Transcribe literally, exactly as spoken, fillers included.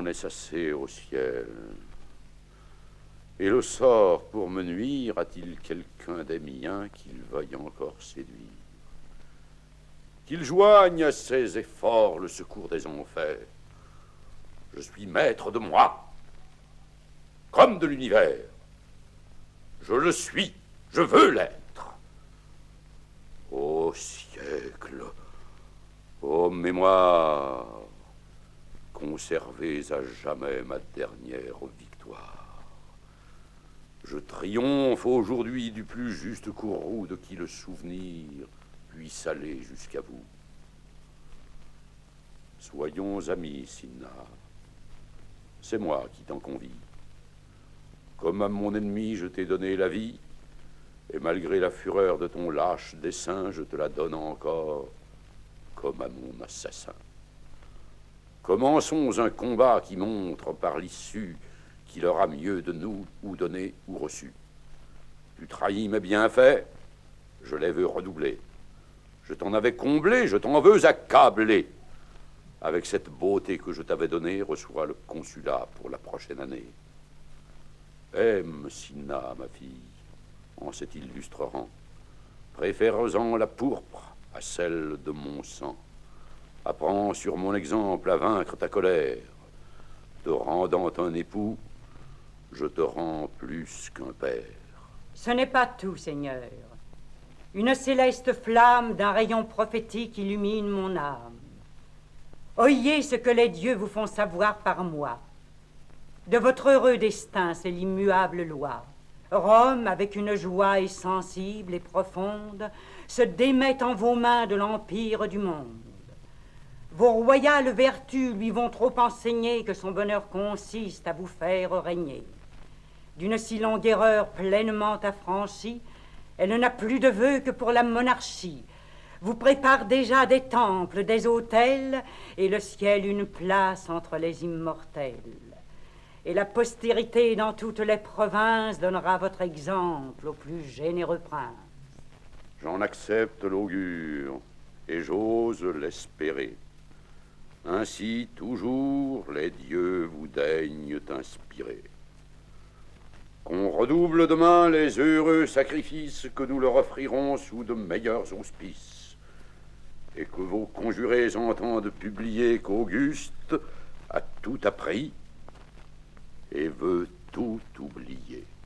j'en ai assez au ciel. Et le sort, pour me nuire, a-t-il quelqu'un des miens qu'il veuille encore séduire? Qu'il joigne à ses efforts le secours des enfers. Je suis maître de moi, comme de l'univers. Je le suis, je veux l'être. Ô siècle, ô mémoire, conservez à jamais ma dernière victoire. Je triomphe aujourd'hui du plus juste courroux de qui le souvenir puisse aller jusqu'à vous. Soyons amis, Cinna. C'est moi qui t'en convie. Comme à mon ennemi, je t'ai donné la vie, et malgré la fureur de ton lâche dessein, je te la donne encore, comme à mon assassin. Commençons un combat qui montre par l'issue qu'il aura mieux de nous ou donné ou reçu. Tu trahis mes bienfaits, je les veux redoubler. Je t'en avais comblé, je t'en veux accabler. Avec cette beauté que je t'avais donnée, reçois le consulat pour la prochaine année. Aime Cinna, ma fille, en cet illustre rang, préférant la pourpre à celle de mon sang. Apprends sur mon exemple à vaincre ta colère. Te rendant un époux, je te rends plus qu'un père. Ce n'est pas tout, Seigneur. Une céleste flamme d'un rayon prophétique illumine mon âme. Oyez ce que les dieux vous font savoir par moi. De votre heureux destin, c'est l'immuable loi. Rome, avec une joie insensible et profonde, se démet en vos mains de l'empire du monde. Vos royales vertus lui vont trop enseigner que son bonheur consiste à vous faire régner. D'une si longue erreur pleinement affranchie, elle n'a plus de vœux que pour la monarchie. Vous prépare déjà des temples, des autels, et le ciel une place entre les immortels. Et la postérité dans toutes les provinces donnera votre exemple au plus généreux prince. J'en accepte l'augure, et j'ose l'espérer. Ainsi, toujours, les dieux vous daignent inspirer. Qu'on redouble demain les heureux sacrifices que nous leur offrirons sous de meilleurs auspices, et que vos conjurés entendent publier qu'Auguste a tout appris et veut tout oublier.